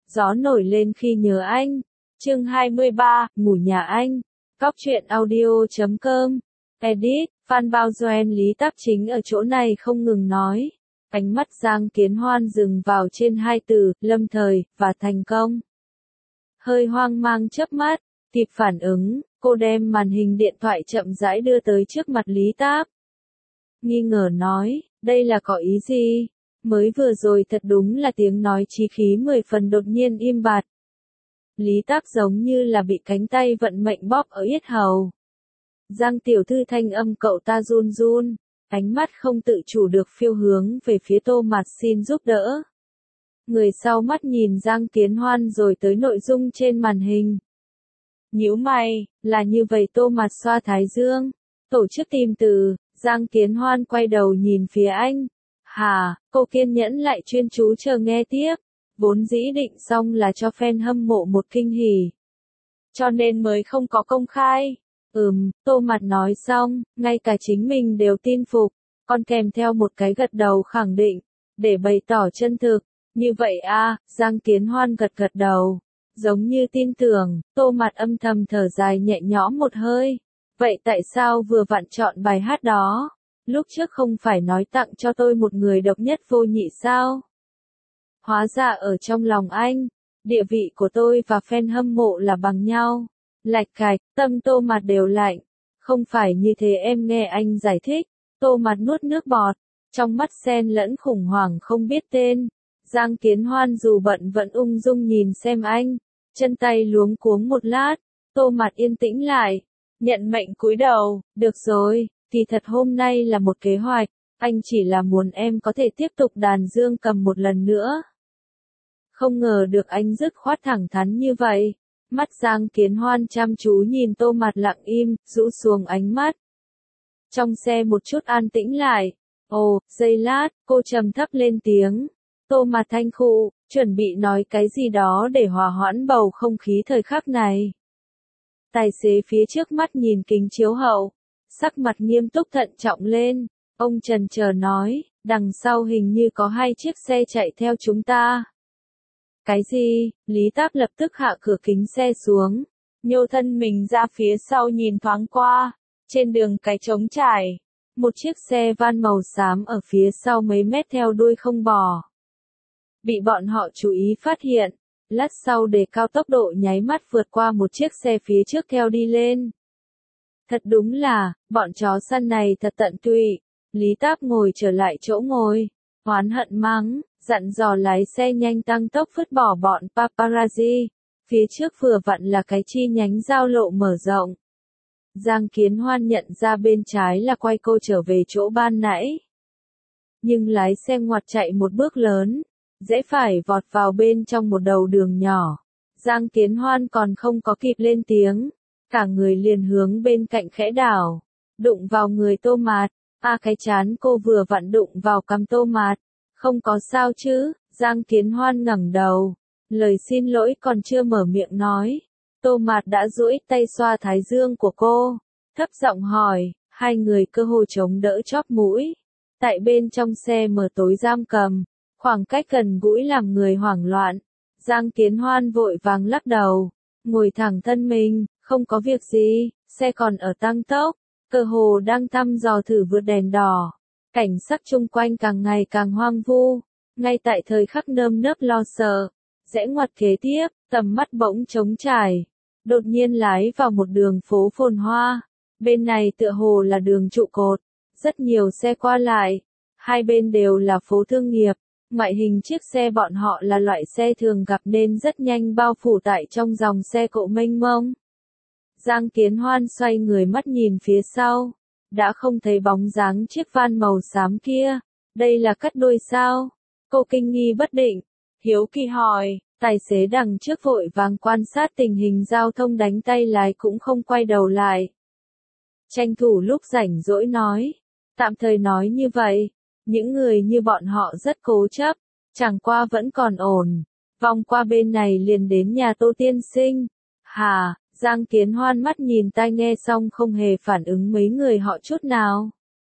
Gió nổi lên khi nhớ anh. Chương 23, ngủ nhà anh. Cóc truyện audio.com. Edit, Phan Bao Doen Lý Táp Chính ở chỗ này không ngừng nói. Ánh mắt Giang Kiến Hoan dừng vào trên hai từ, lâm thời, và thành công. Hơi hoang mang chớp mắt, kịp phản ứng, cô đem màn hình điện thoại chậm rãi đưa tới trước mặt Lý Táp. Nghi ngờ nói, đây là có ý gì? Mới vừa rồi thật đúng là tiếng nói chí khí 10 phần đột nhiên im bặt. Lý Táp giống như là bị cánh tay vận mệnh bóp ở yết hầu. Giang tiểu thư thanh âm cậu ta run run, ánh mắt không tự chủ được phiêu hướng về phía Tô Mạt xin giúp đỡ. Người sau mắt nhìn Giang Kiến Hoan rồi tới nội dung trên màn hình. Nhíu mày, là như vậy Tô Mạt xoa thái dương, tổ chức tìm từ, Giang Kiến Hoan quay đầu nhìn phía anh. Hà, cô kiên nhẫn lại chuyên chú chờ nghe tiếp, vốn dĩ định xong là cho fan hâm mộ một kinh hỉ. Cho nên mới không có công khai. Tô Mạt nói xong, ngay cả chính mình đều tin phục, còn kèm theo một cái gật đầu khẳng định, để bày tỏ chân thực. Như vậy à, Giang Kiến Hoan gật gật đầu, giống như tin tưởng, Tô Mạt âm thầm thở dài nhẹ nhõm một hơi. Vậy tại sao vừa vặn chọn bài hát đó? Lúc trước không phải nói tặng cho tôi một người độc nhất vô nhị sao? Hóa ra ở trong lòng anh, địa vị của tôi và fan hâm mộ là bằng nhau. Lạch cạch, tâm Tô Mạt đều lạnh. Không phải như thế em nghe anh giải thích. Tô Mạt nuốt nước bọt, trong mắt xen lẫn khủng hoảng không biết tên. Giang Kiến Hoan dù bận vẫn ung dung nhìn xem anh, chân tay luống cuống một lát. Tô Mạt yên tĩnh lại, nhận mệnh cúi đầu, được rồi, thì thật hôm nay là một kế hoạch, anh chỉ là muốn em có thể tiếp tục đàn dương cầm một lần nữa. Không ngờ được anh dứt khoát thẳng thắn như vậy. Mắt Giang Kiến Hoan chăm chú nhìn Tô Mạt lặng im, rũ xuống ánh mắt. Trong xe một chút an tĩnh lại. Ồ, giây lát, cô trầm thấp lên tiếng. Tô Mạt thanh khụ, chuẩn bị nói cái gì đó để hòa hoãn bầu không khí thời khắc này. Tài xế phía trước mắt nhìn kính chiếu hậu, sắc mặt nghiêm túc thận trọng lên. Ông chần chờ nói, đằng sau hình như có 2 chiếc xe chạy theo chúng ta. Cái gì? Lý Táp lập tức hạ cửa kính xe xuống, nhô thân mình ra phía sau nhìn thoáng qua, trên đường cái trống trải, một chiếc xe van màu xám ở phía sau mấy mét theo đuôi không bỏ. Bị bọn họ chú ý phát hiện, lát sau đề cao tốc độ nháy mắt vượt qua một chiếc xe phía trước theo đi lên. Thật đúng là, bọn chó săn này thật tận tụy. Lý Táp ngồi trở lại chỗ ngồi, oán hận mắng, dặn dò lái xe nhanh tăng tốc vứt bỏ bọn paparazzi. Phía trước vừa vặn là cái chi nhánh giao lộ mở rộng. Giang Kiến Hoan nhận ra bên trái là quay cô trở về chỗ ban nãy. Nhưng lái xe ngoặt chạy một bước lớn, dễ phải vọt vào bên trong một đầu đường nhỏ. Giang Kiến Hoan còn không có kịp lên tiếng, cả người liền hướng bên cạnh khẽ đảo, đụng vào người Tô Mạt. Cái trán cô vừa vặn đụng vào cằm Tô Mạt. Không có sao chứ? Giang Kiến Hoan ngẩng đầu, lời xin lỗi còn chưa mở miệng nói. Tô Mạt đã duỗi tay xoa thái dương của cô, thấp giọng hỏi, hai người cơ hồ chống đỡ chóp mũi. Tại bên trong xe mờ tối giam cầm, khoảng cách gần gũi làm người hoảng loạn. Giang Kiến Hoan vội vàng lắc đầu, ngồi thẳng thân mình, không có việc gì, xe còn ở tăng tốc, cơ hồ đang thăm dò thử vượt đèn đỏ. Cảnh sắc chung quanh càng ngày càng hoang vu, ngay tại thời khắc nơm nớp lo sợ, rẽ ngoặt kế tiếp, tầm mắt bỗng trống trải, đột nhiên lái vào một đường phố phồn hoa, bên này tựa hồ là đường trụ cột, rất nhiều xe qua lại, hai bên đều là phố thương nghiệp, ngoại hình chiếc xe bọn họ là loại xe thường gặp nên rất nhanh bao phủ tại trong dòng xe cộ mênh mông. Giang Kiến Hoan xoay người mắt nhìn phía sau. Đã không thấy bóng dáng chiếc van màu xám kia, đây là cắt đuôi sao? Cô kinh nghi bất định, hiếu kỳ hỏi, tài xế đằng trước vội vàng quan sát tình hình giao thông đánh tay lái cũng không quay đầu lại. Tranh thủ lúc rảnh rỗi nói, tạm thời nói như vậy, những người như bọn họ rất cố chấp, chẳng qua vẫn còn ổn, vòng qua bên này liền đến nhà Tô tiên sinh. Hà. Giang Kiến Hoan mắt nhìn tai nghe xong không hề phản ứng mấy người họ chút nào.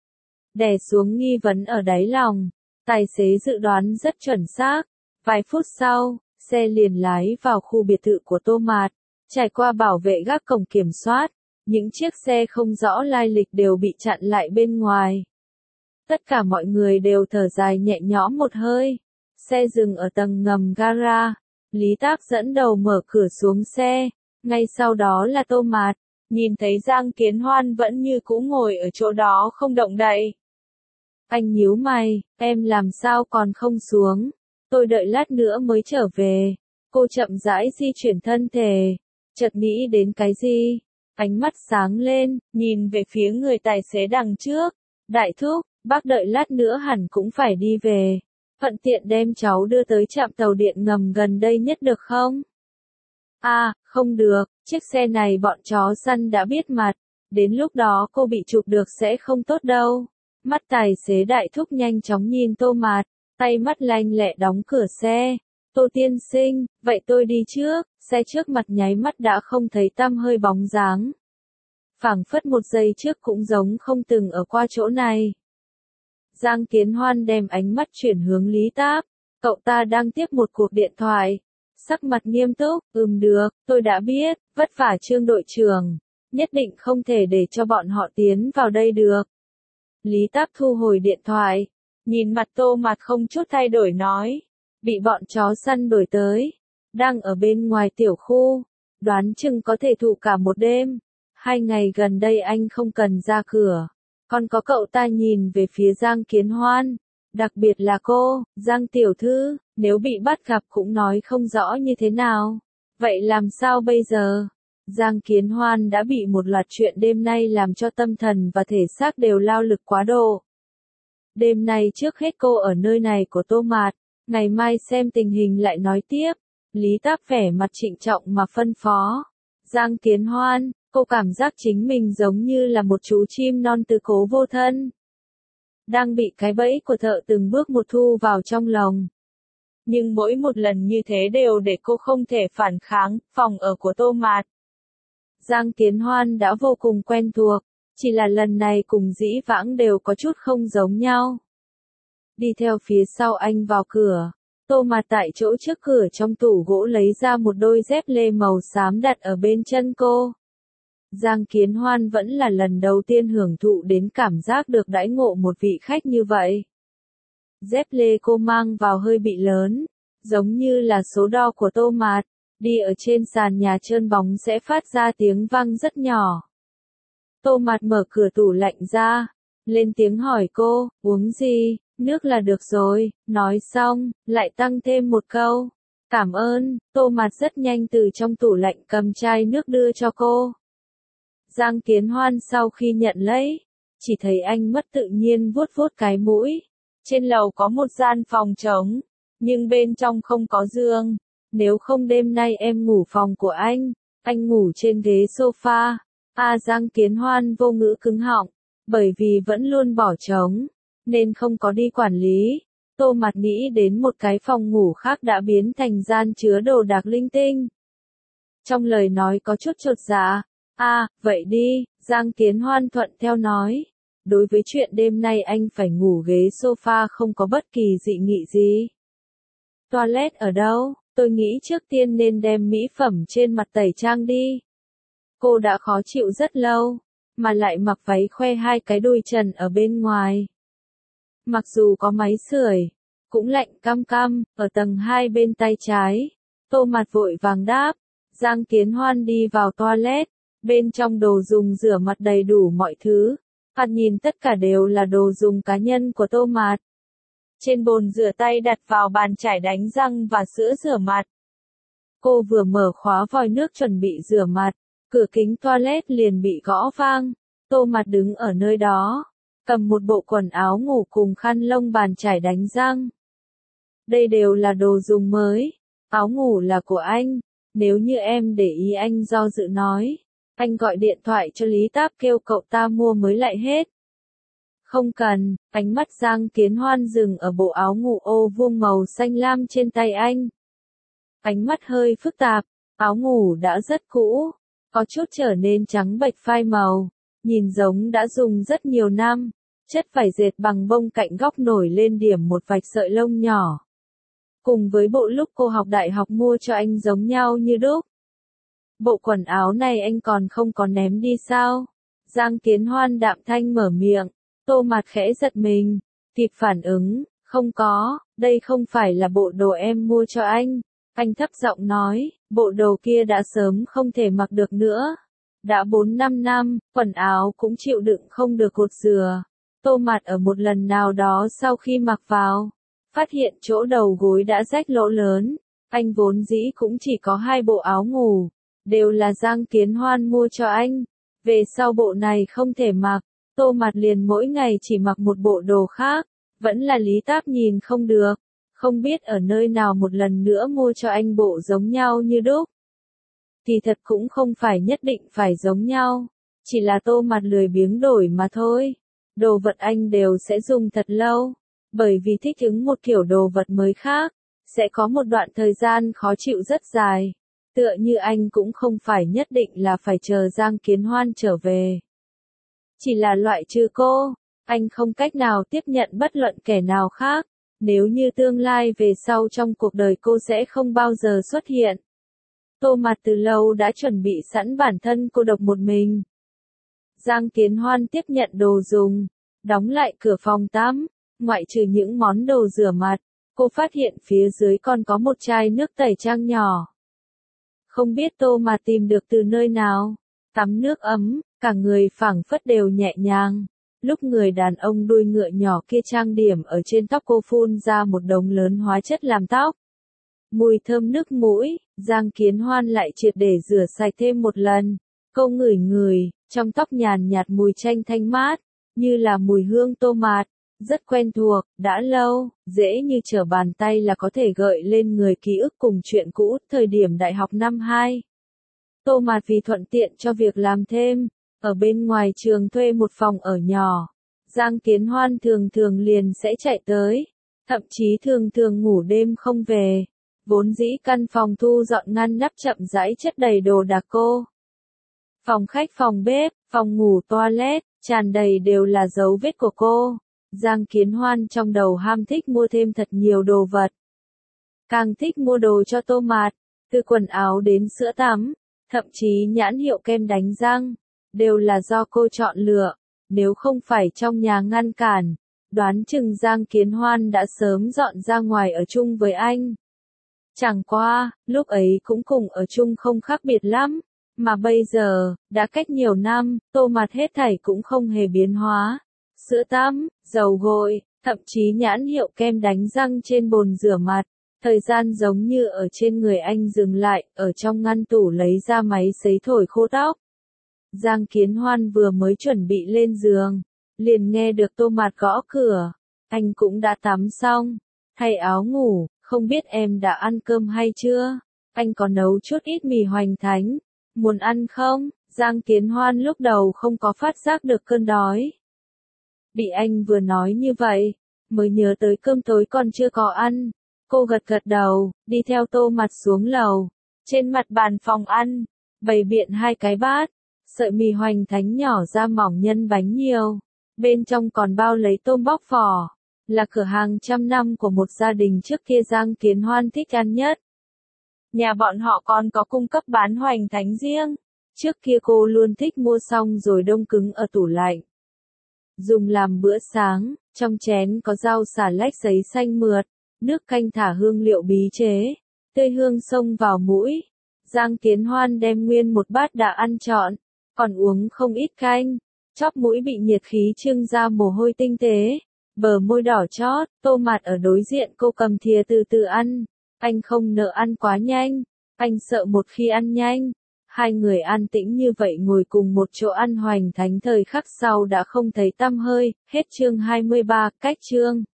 Đè xuống nghi vấn ở đáy lòng, tài xế dự đoán rất chuẩn xác. Vài phút sau, xe liền lái vào khu biệt thự của Tô Mạt, trải qua bảo vệ gác cổng kiểm soát, những chiếc xe không rõ lai lịch đều bị chặn lại bên ngoài. Tất cả mọi người đều thở dài nhẹ nhõm một hơi. Xe dừng ở tầng ngầm gara, Lý Táp dẫn đầu mở cửa xuống xe, ngay sau đó là Tô Mạt, nhìn thấy Giang Kiến Hoan vẫn như cũ ngồi ở chỗ đó không động đậy. Anh nhíu mày, em làm sao còn không xuống, tôi đợi lát nữa mới trở về. Cô chậm rãi di chuyển thân thể, chợt nghĩ đến cái gì, ánh mắt sáng lên, nhìn về phía người tài xế đằng trước. Đại thúc, bác đợi lát nữa hẳn cũng phải đi về. Thuận tiện đem cháu đưa tới trạm tàu điện ngầm gần đây nhất được không? À, không được, chiếc xe này bọn chó săn đã biết mặt, đến lúc đó cô bị chụp được sẽ không tốt đâu. Mắt tài xế đại thúc nhanh chóng nhìn Tô Mạt, tay mắt lanh lẹ đóng cửa xe. Tô tiên sinh, vậy tôi đi trước, xe trước mặt nháy mắt đã không thấy tăm hơi bóng dáng. Phảng phất một giây trước cũng giống không từng ở qua chỗ này. Giang Kiến Hoan đem ánh mắt chuyển hướng Lý Táp, cậu ta đang tiếp một cuộc điện thoại. Sắc mặt nghiêm túc, được, tôi đã biết, vất vả Trương đội trưởng, nhất định không thể để cho bọn họ tiến vào đây được. Lý Táp thu hồi điện thoại, nhìn mặt Tô Mạt không chút thay đổi nói, bị bọn chó săn đuổi tới, đang ở bên ngoài tiểu khu, đoán chừng có thể thụ cả một đêm. 2 ngày gần đây anh không cần ra cửa, còn có cậu ta nhìn về phía Giang Kiến Hoan, đặc biệt là cô, Giang tiểu thư, nếu bị bắt gặp cũng nói không rõ như thế nào. Vậy làm sao bây giờ? Giang Kiến Hoan đã bị một loạt chuyện đêm nay làm cho tâm thần và thể xác đều lao lực quá độ. Đêm nay trước hết cô ở nơi này của Tô Mạt, ngày mai xem tình hình lại nói tiếp. Lý Táp vẻ mặt trịnh trọng mà phân phó. Giang Kiến Hoan, cô cảm giác chính mình giống như là một chú chim non tứ cố vô thân, đang bị cái bẫy của thợ từng bước một thu vào trong lồng. Nhưng mỗi một lần như thế đều để cô không thể phản kháng. Phòng ở của Tô Mạt, Giang Kiến Hoan đã vô cùng quen thuộc, chỉ là lần này cùng dĩ vãng đều có chút không giống nhau. Đi theo phía sau anh vào cửa, Tô Mạt tại chỗ trước cửa trong tủ gỗ lấy ra một đôi dép lê màu xám đặt ở bên chân cô. Giang Kiến Hoan vẫn là lần đầu tiên hưởng thụ đến cảm giác được đãi ngộ một vị khách như vậy. Dép lê cô mang vào hơi bị lớn, giống như là số đo của Tô Mạt, đi ở trên sàn nhà trơn bóng sẽ phát ra tiếng vang rất nhỏ. Tô Mạt mở cửa tủ lạnh ra, lên tiếng hỏi cô, uống gì, nước là được rồi, nói xong, lại tăng thêm một câu, cảm ơn. Tô Mạt rất nhanh từ trong tủ lạnh cầm chai nước đưa cho cô. Giang Kiến Hoan sau khi nhận lấy, chỉ thấy anh mất tự nhiên vuốt vuốt cái mũi. Trên lầu có một gian phòng trống, nhưng bên trong không có giường. Nếu không đêm nay em ngủ phòng của anh ngủ trên ghế sofa. Giang Kiến Hoan vô ngữ cứng họng, bởi vì vẫn luôn bỏ trống, nên không có đi quản lý. Tô Mạt nghĩ đến một cái phòng ngủ khác đã biến thành gian chứa đồ đạc linh tinh. Trong lời nói có chút chột dạ. Vậy đi, Giang Kiến Hoan thuận theo nói. Đối với chuyện đêm nay anh phải ngủ ghế sofa không có bất kỳ dị nghị gì. Toilet ở đâu? Tôi nghĩ trước tiên nên đem mỹ phẩm trên mặt tẩy trang đi. Cô đã khó chịu rất lâu, mà lại mặc váy khoe 2 cái đùi trần ở bên ngoài. Mặc dù có máy sưởi, cũng lạnh căm căm, ở tầng 2 bên tay trái. Tô Mạt vội vàng đáp. Giang Kiến Hoan đi vào toilet, bên trong đồ dùng rửa mặt đầy đủ mọi thứ. Nhìn tất cả đều là đồ dùng cá nhân của Tô Mạt. Trên bồn rửa tay đặt vào bàn chải đánh răng và sữa rửa mặt. Cô vừa mở khóa vòi nước chuẩn bị rửa mặt, cửa kính toilet liền bị gõ vang. Tô Mạt đứng ở nơi đó, cầm một bộ quần áo ngủ cùng khăn lông bàn chải đánh răng. Đây đều là đồ dùng mới, áo ngủ là của anh, nếu như em để ý. Anh do dự nói, anh gọi điện thoại cho Lý Táp kêu cậu ta mua mới lại hết. Không cần. Ánh mắt Giang Kiến Hoan dừng ở bộ áo ngủ ô vuông màu xanh lam trên tay anh. Ánh mắt hơi phức tạp, áo ngủ đã rất cũ, có chút trở nên trắng bệch phai màu, nhìn giống đã dùng rất nhiều năm. Chất vải dệt bằng bông cạnh góc nổi lên điểm một vạch sợi lông nhỏ. cùng với bộ lúc cô học đại học mua cho anh giống nhau như đúc. Bộ quần áo này anh còn không có ném đi sao? Giang Kiến Hoan đạm thanh mở miệng, Tô Mạt khẽ giật mình, kịp phản ứng, không có, đây không phải là bộ đồ em mua cho anh. Anh thấp giọng nói, bộ đồ kia đã sớm không thể mặc được nữa. Đã 4-5 năm, quần áo cũng chịu đựng không được cột dừa. Tô Mạt ở một lần nào đó sau khi mặc vào, phát hiện chỗ đầu gối đã rách lỗ lớn. Anh vốn dĩ cũng chỉ có 2 bộ áo ngủ, đều là Giang Kiến Hoan mua cho anh. Về sau bộ này không thể mặc, Tô Mạt liền mỗi ngày chỉ mặc một bộ đồ khác, vẫn là Lý Táp nhìn không được, không biết ở nơi nào một lần nữa mua cho anh bộ giống nhau như đúc. Thì thật cũng không phải nhất định phải giống nhau, chỉ là Tô Mạt lười biếng đổi mà thôi. Đồ vật anh đều sẽ dùng thật lâu, bởi vì thích ứng một kiểu đồ vật mới khác, sẽ có một đoạn thời gian khó chịu rất dài. Tựa như anh cũng không phải nhất định là phải chờ Giang Kiến Hoan trở về. Chỉ là loại trừ cô, anh không cách nào tiếp nhận bất luận kẻ nào khác, nếu như tương lai về sau trong cuộc đời cô sẽ không bao giờ xuất hiện. Tô Mạt từ lâu đã chuẩn bị sẵn bản thân cô độc một mình. Giang Kiến Hoan tiếp nhận đồ dùng, đóng lại cửa phòng tắm, ngoại trừ những món đồ rửa mặt, cô phát hiện phía dưới còn có một chai nước tẩy trang nhỏ. Không biết Tô Mạt tìm được từ nơi nào, tắm nước ấm, cả người phảng phất đều nhẹ nhàng. Lúc người đàn ông đuôi ngựa nhỏ kia trang điểm ở trên tóc cô phun ra một đống lớn hóa chất làm tóc. Mùi thơm nước mũi, Giang Kiến Hoan lại triệt để rửa sạch thêm một lần. Cô ngửi ngửi, trong tóc nhàn nhạt mùi chanh thanh mát, như là mùi hương Tô Mạt, rất quen thuộc, đã lâu, dễ như trở bàn tay là có thể gợi lên người ký ức cùng chuyện cũ thời điểm đại học năm 2. Tô Mạt vì thuận tiện cho việc làm thêm, ở bên ngoài trường thuê một phòng ở nhỏ. Giang Kiến Hoan thường thường liền sẽ chạy tới, thậm chí thường thường ngủ đêm không về. Vốn dĩ căn phòng thu dọn ngăn nắp chậm rãi chất đầy đồ đạc cô. Phòng khách, phòng bếp, phòng ngủ, toilet, tràn đầy đều là dấu vết của cô. Giang Kiến Hoan trong đầu ham thích mua thêm thật nhiều đồ vật. Càng thích mua đồ cho Tô Mạt, từ quần áo đến sữa tắm, thậm chí nhãn hiệu kem đánh răng, đều là do cô chọn lựa. Nếu không phải trong nhà ngăn cản, đoán chừng Giang Kiến Hoan đã sớm dọn ra ngoài ở chung với anh. Chẳng qua, lúc ấy cũng cùng ở chung không khác biệt lắm, mà bây giờ, đã cách nhiều năm, Tô Mạt hết thảy cũng không hề biến hóa. Sữa tắm, dầu gội, thậm chí nhãn hiệu kem đánh răng trên bồn rửa mặt, thời gian giống như ở trên người anh dừng lại, ở trong ngăn tủ lấy ra máy sấy thổi khô tóc. Giang Kiến Hoan vừa mới chuẩn bị lên giường, liền nghe được Tô Mạt gõ cửa. Anh cũng đã tắm xong, thay áo ngủ, không biết em đã ăn cơm hay chưa? Anh có nấu chút ít mì hoành thánh, muốn ăn không? Giang Kiến Hoan lúc đầu không có phát giác được cơn đói. Bị anh vừa nói như vậy, mới nhớ tới cơm tối còn chưa có ăn. Cô gật gật đầu, đi theo Tô Mạt xuống lầu. Trên mặt bàn phòng ăn, bày biện 2 cái bát, sợi mì hoành thánh nhỏ ra mỏng nhân bánh nhiều. Bên trong còn bao lấy tôm bóc vỏ, là cửa hàng trăm năm của một gia đình trước kia Giang Kiến Hoan thích ăn nhất. Nhà bọn họ còn có cung cấp bán hoành thánh riêng. Trước kia cô luôn thích mua xong rồi đông cứng ở tủ lạnh, dùng làm bữa sáng. Trong chén có rau xà lách giấy xanh mượt, nước canh thả hương liệu bí chế, tươi hương xông vào mũi. Giang Kiến Hoan đem nguyên một bát đã ăn trọn, còn uống không ít canh, chóp mũi bị nhiệt khí trưng ra mồ hôi tinh tế, bờ môi đỏ chót. Tô Mạt ở đối diện cô cầm thìa từ từ ăn. Anh không nỡ ăn quá nhanh, anh sợ một khi ăn nhanh, hai người an tĩnh như vậy ngồi cùng một chỗ ăn hoành thánh thời khắc sau đã không thấy tăm hơi. Hết chương 23, cách chương.